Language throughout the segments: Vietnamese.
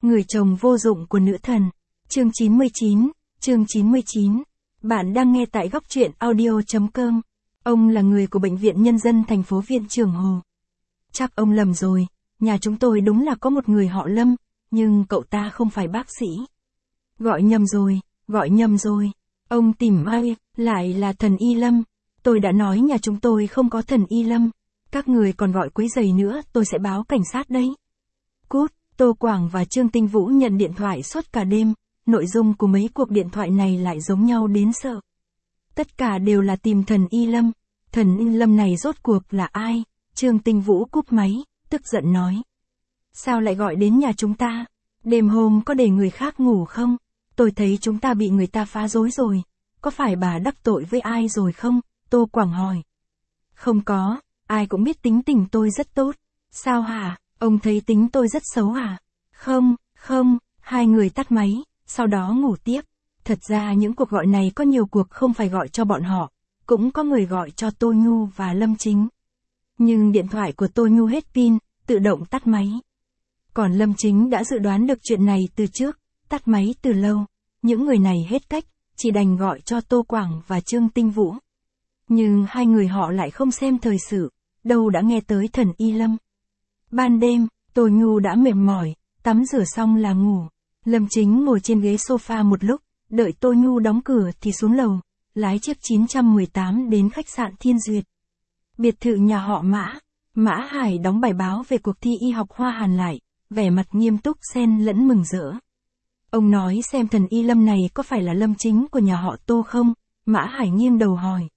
Người chồng vô dụng của nữ thần. Chương 99. Bạn đang nghe tại góc truyện audio.com. Ông là người của Bệnh viện Nhân dân thành phố Viện Trường Hồ. Chắc ông lầm rồi, nhà chúng tôi đúng là có một người họ Lâm, nhưng cậu ta không phải bác sĩ. Gọi nhầm rồi. Ông tìm ai, lại là thần Y Lâm. Tôi đã nói nhà chúng tôi không có thần Y Lâm. Các người còn gọi quấy rầy nữa, tôi sẽ báo cảnh sát đấy. Cút. Tô Quảng và Trương Tinh Vũ nhận điện thoại suốt cả đêm, nội dung của mấy cuộc điện thoại này lại giống nhau đến sợ. Tất cả đều là tìm thần Y Lâm. Thần Y Lâm này rốt cuộc là ai? Trương Tinh Vũ cúp máy, tức giận nói. Sao lại gọi đến nhà chúng ta? Đêm hôm có để người khác ngủ không? Tôi thấy chúng ta bị người ta phá rối rồi. Có phải bà đắc tội với ai rồi không? Tô Quảng hỏi. Không có, ai cũng biết tính tình tôi rất tốt. Sao hả? Ông thấy tính tôi rất xấu à? Không, hai người tắt máy, sau đó ngủ tiếp. Thật ra những cuộc gọi này có nhiều cuộc không phải gọi cho bọn họ, cũng có người gọi cho Tô Nhu và Lâm Chính. Nhưng điện thoại của Tô Nhu hết pin, tự động tắt máy. Còn Lâm Chính đã dự đoán được chuyện này từ trước, tắt máy từ lâu. Những người này hết cách, chỉ đành gọi cho Tô Quảng và Trương Tinh Vũ. Nhưng hai người họ lại không xem thời sự, đâu đã nghe tới thần Y Lâm. Ban đêm, Tô Nhu đã mệt mỏi, tắm rửa xong là ngủ. Lâm Chính ngồi trên ghế sofa một lúc, đợi Tô Nhu đóng cửa thì xuống lầu, lái chiếc 918 đến khách sạn Thiên Duyệt. Biệt thự nhà họ Mã. Mã Hải đóng bài báo về cuộc thi y học Hoa Hàn lại, vẻ mặt nghiêm túc xen lẫn mừng rỡ. Ông nói xem thần Y Lâm này có phải là Lâm Chính của nhà họ Tô không? Mã Hải nghiêng đầu hỏi.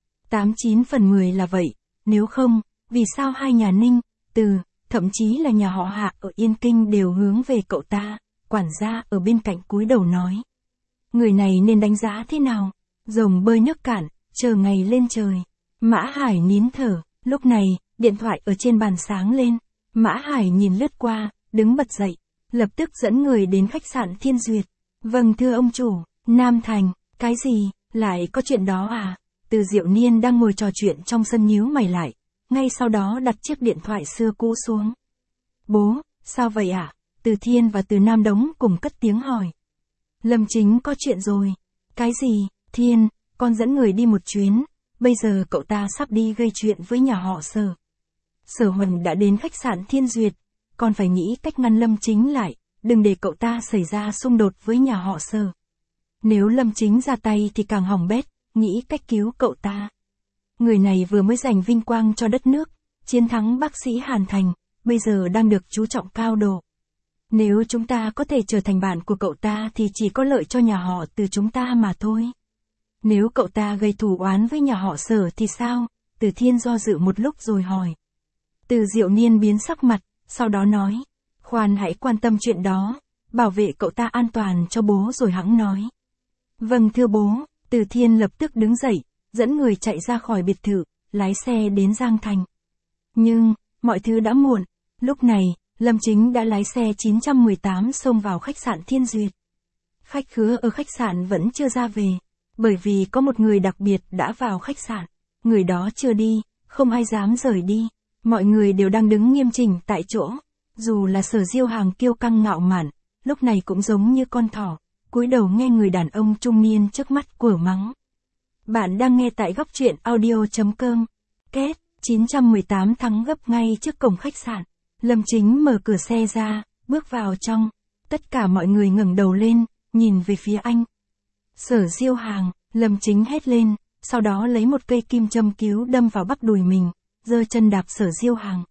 89 phần 10 là vậy, nếu không, vì sao hai nhà Ninh, Từ, thậm chí là nhà họ Hạ ở Yên Kinh đều hướng về cậu ta? Quản gia ở bên cạnh cúi đầu nói. Người này nên đánh giá thế nào? Rồng bơi nước cạn, chờ ngày lên trời. Mã Hải nín thở, lúc này, điện thoại ở trên bàn sáng lên. Mã Hải nhìn lướt qua, đứng bật dậy, lập tức dẫn người đến khách sạn Thiên Duyệt. Vâng thưa ông chủ, Nam Thành, cái gì, lại có chuyện đó à? Từ Diệu Niên đang ngồi trò chuyện trong sân nhíu mày lại, ngay sau đó đặt chiếc điện thoại xưa cũ xuống. Bố, sao vậy ạ? Từ Thiên và Từ Nam Đống cùng cất tiếng hỏi. Lâm Chính có chuyện rồi. Cái gì? Thiên, con dẫn người đi một chuyến, bây giờ cậu ta sắp đi gây chuyện với nhà họ Sở. Sở Huân đã đến khách sạn Thiên Duyệt, con phải nghĩ cách ngăn Lâm Chính lại, đừng để cậu ta xảy ra xung đột với nhà họ Sở. Nếu Lâm Chính ra tay thì càng hỏng bét, nghĩ cách cứu cậu ta. Người này vừa mới giành vinh quang cho đất nước, chiến thắng bác sĩ Hàn Thành, bây giờ đang được chú trọng cao độ. Nếu chúng ta có thể trở thành bạn của cậu ta thì chỉ có lợi cho nhà họ Từ chúng ta mà thôi. Nếu cậu ta gây thù oán với nhà họ Sở thì sao? Từ Thiên do dự một lúc rồi hỏi. Từ Diệu Niên biến sắc mặt, sau đó nói. Khoan hãy quan tâm chuyện đó, bảo vệ cậu ta an toàn cho bố rồi hẵng nói. Vâng thưa bố. Từ Thiên lập tức đứng dậy, dẫn người chạy ra khỏi biệt thự, lái xe đến Giang Thành. Nhưng, mọi thứ đã muộn. Lúc này, Lâm Chính đã lái xe 918 xông vào khách sạn Thiên Duyệt. Khách khứa ở khách sạn vẫn chưa ra về, bởi vì có một người đặc biệt đã vào khách sạn. Người đó chưa đi, không ai dám rời đi. Mọi người đều đang đứng nghiêm chỉnh tại chỗ. Dù là Sở Diêu Hàng kiêu căng ngạo mạn, lúc này cũng giống như con thỏ, cúi đầu nghe người đàn ông trung niên trước mắt quở mắng. Bạn đang nghe tại góc truyện audio.com. Kết, 918 thắng gấp ngay trước cổng khách sạn. Lâm Chính mở cửa xe ra, bước vào trong. Tất cả mọi người ngẩng đầu lên, nhìn về phía anh. Sở Diêu Hàng, Lâm Chính hét lên, sau đó lấy một cây kim châm cứu đâm vào bắp đùi mình, giơ chân đạp Sở Diêu Hàng.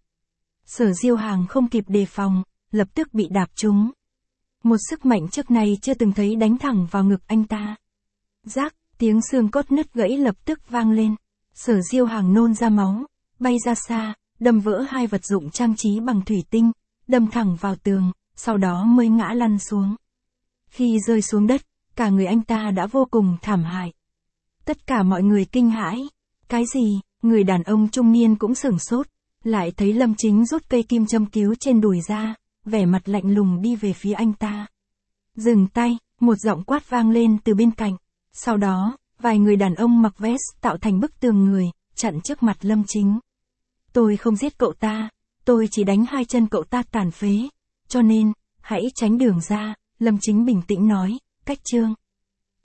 Sở Diêu Hàng không kịp đề phòng, lập tức bị đạp trúng. Một sức mạnh trước nay chưa từng thấy đánh thẳng vào ngực anh ta. Rác, tiếng xương cốt nứt gãy lập tức vang lên. Sở Diêu Hàng nôn ra máu, bay ra xa, đâm vỡ hai vật dụng trang trí bằng thủy tinh, đâm thẳng vào tường, sau đó mới ngã lăn xuống. Khi rơi xuống đất, cả người anh ta đã vô cùng thảm hại. Tất cả mọi người kinh hãi. Cái gì? Người đàn ông trung niên cũng sửng sốt, lại thấy Lâm Chính rút cây kim châm cứu trên đùi ra, vẻ mặt lạnh lùng đi về phía anh ta. Dừng tay, một giọng quát vang lên từ bên cạnh. Sau đó, vài người đàn ông mặc vest tạo thành bức tường người, chặn trước mặt Lâm Chính. Tôi không giết cậu ta, tôi chỉ đánh hai chân cậu ta tàn phế, cho nên, Hãy tránh đường ra, Lâm Chính bình tĩnh nói, cách Trương.